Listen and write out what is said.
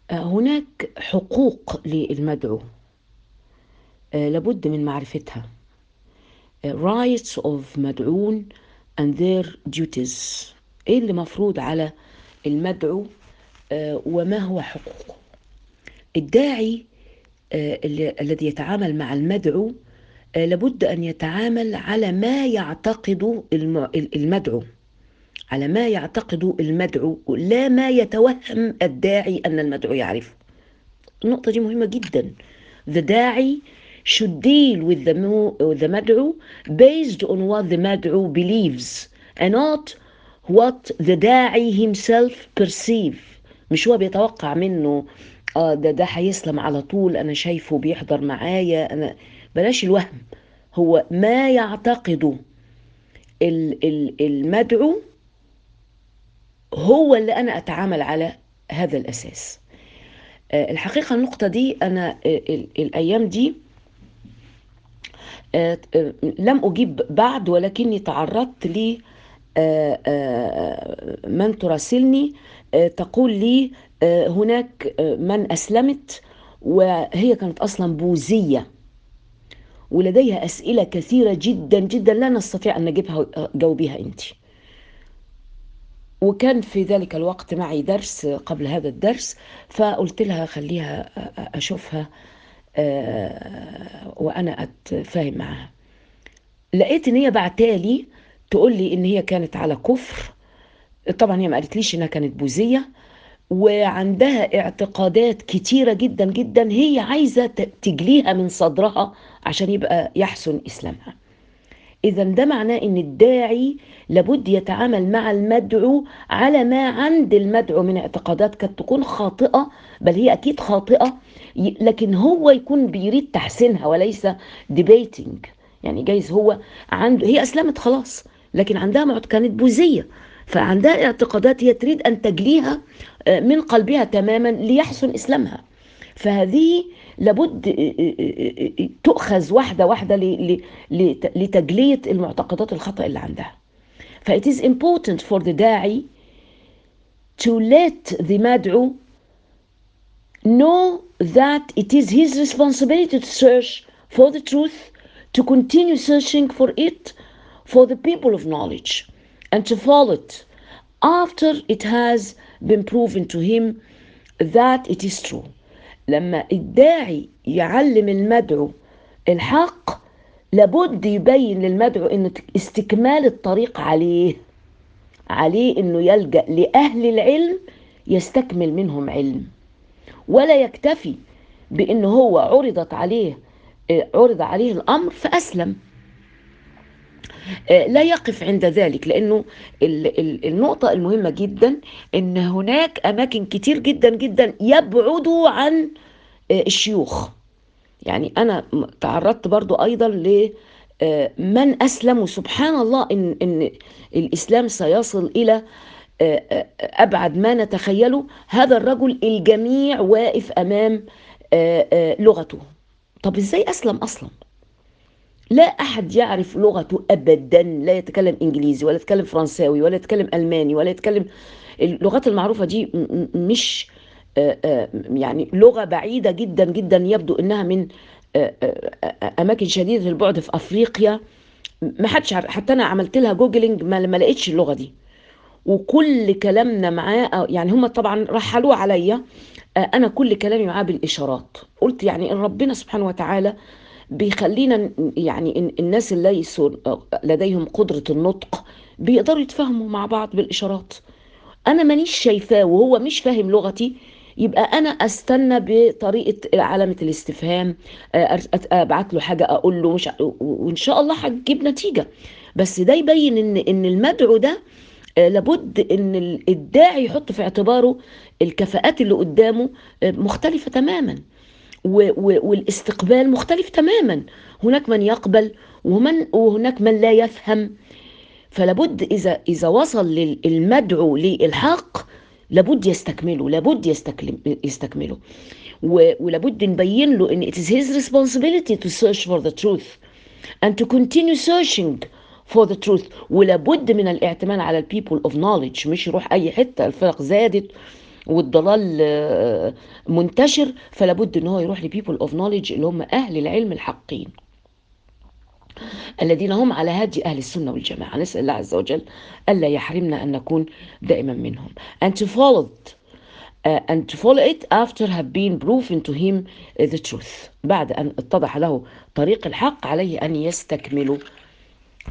هناك حقوق للمدعو، لابد من معرفتها. rights of مدعون and their duties. ايه اللي مفروض على المدعو وما هو حقوقه؟ الداعي الذي يتعامل مع المدعو لابد أن يتعامل على ما يعتقد المدعو، على ما يعتقد المدعو، لا ما يتوهم الداعي أن المدعو يعرفه. النقطة دي مهمة جدا. The داعي should deal with the مدعو based on what the مدعو believes and not what the داعي himself perceive. مش هو بيتوقع منه ده هيسلم على طول، انا شايفه بيحضر معايا، انا بلاش الوهم. هو ما يعتقده المدعو هو اللي انا اتعامل على هذا الاساس. الحقيقة النقطة دي أنا الأيام دي لم أجيب بعد، ولكني تعرضت لي من تراسلني تقول لي هناك من أسلمت وهي كانت أصلا بوذية، ولديها أسئلة كثيرة جدا جدا لا نستطيع أن نجيبها جاوبيها أنت. وكان في ذلك الوقت معي درس قبل هذا الدرس، فقلت لها خليها أشوفها وأنا أتفاهم معها. لقيت إن هي بعتالي تقول لي إن هي كانت على كفر. طبعا هي ما قالتليش إنها كانت بوذية، وعندها اعتقادات كتيرة جدا جدا هي عايزة تجليها من صدرها عشان يبقى يحسن إسلامها. إذا ده معناه إن الداعي لابد يتعامل مع المدعو على ما عند المدعو من اعتقادات قد تكون خاطئة، بل هي أكيد خاطئة، لكن هو يكون بيريد تحسينها وليس debating. يعني جايز هو عنده، هي أسلمت خلاص لكن عندها كانت بوذية، فعندها اعتقادات هي تريد أن تجليها من قلبها تماما ليحسن إسلامها. فهذه لابد تؤخذ واحدة واحدة لتجلية المعتقدات الخطأ اللي عندها. ف it is important for the داعي to let the مدعو know that it is his responsibility to search for the truth, to continue searching for it for the people of knowledge, and to follow it after it has been proven to him that it is true. لما الداعي يعلم المدعو الحق لابد يبين للمدعو ان استكمال الطريق عليه انه يلجأ لأهل العلم يستكمل منهم علم، ولا يكتفي بأنه هو عرض عليه الأمر فأسلم. لا يقف عند ذلك، لأنه النقطة المهمة جدا أن هناك أماكن كتير جدا جدا يبعدوا عن الشيوخ. يعني أنا تعرضت برضو أيضا لمن أسلم، وسبحان الله إن الإسلام سيصل إلى أبعد ما نتخيله. هذا الرجل الجميع واقف أمام لغته. طب إزاي أسلم أصلا؟ لا أحد يعرف لغته أبدا، لا يتكلم إنجليزي ولا يتكلم فرنساوي ولا يتكلم ألماني ولا يتكلم اللغات المعروفة دي. مش يعني لغة بعيدة جدا جدا، يبدو إنها من أماكن شديدة البعد في أفريقيا. ما حدش عارف، حتى أنا عملت لها جوجلينج ما لقيتش اللغة دي. وكل كلامنا معاه يعني هم طبعا رحلوه عليا، انا كل كلامي معاه بالاشارات. قلت يعني ان ربنا سبحانه وتعالى بيخلينا، يعني الناس اللي ليسوا لديهم قدرة النطق بيقدروا يتفاهموا مع بعض بالاشارات. انا مانيش شايفاه وهو مش فاهم لغتي، يبقى انا استنى بطريقة علامة الاستفهام، ابعت له حاجة اقول له مش، وان شاء الله هتجيب نتيجة. بس ده يبين ان المدعو ده لابد ان الداعي يحط في اعتباره الكفاءات اللي قدامه مختلفة تماما، والاستقبال مختلف تماما. هناك من يقبل وهناك من لا يفهم. فلابد إذا وصل المدعو للحق لابد يستكمله، يستكمله. ولابد نبين له ان it is his responsibility to search for the truth and to continue searching for the truth. ولابد من الاعتماد على people of knowledge، مش يروح اي حتة. الفرق زادت والضلال منتشر، فلا بد ان هو يروح لبيبل اوف نوليدج اللي هم اهل العلم الحقين الذين هم على هدي أهل السنة والجماعة. نسأل الله عز وجل ألا يحرمنا أن نكون دائما منهم. and to follow it and to follow it after have been proven to him the truth. بعد أن اتضح له طريق الحق عليه أن يستكمله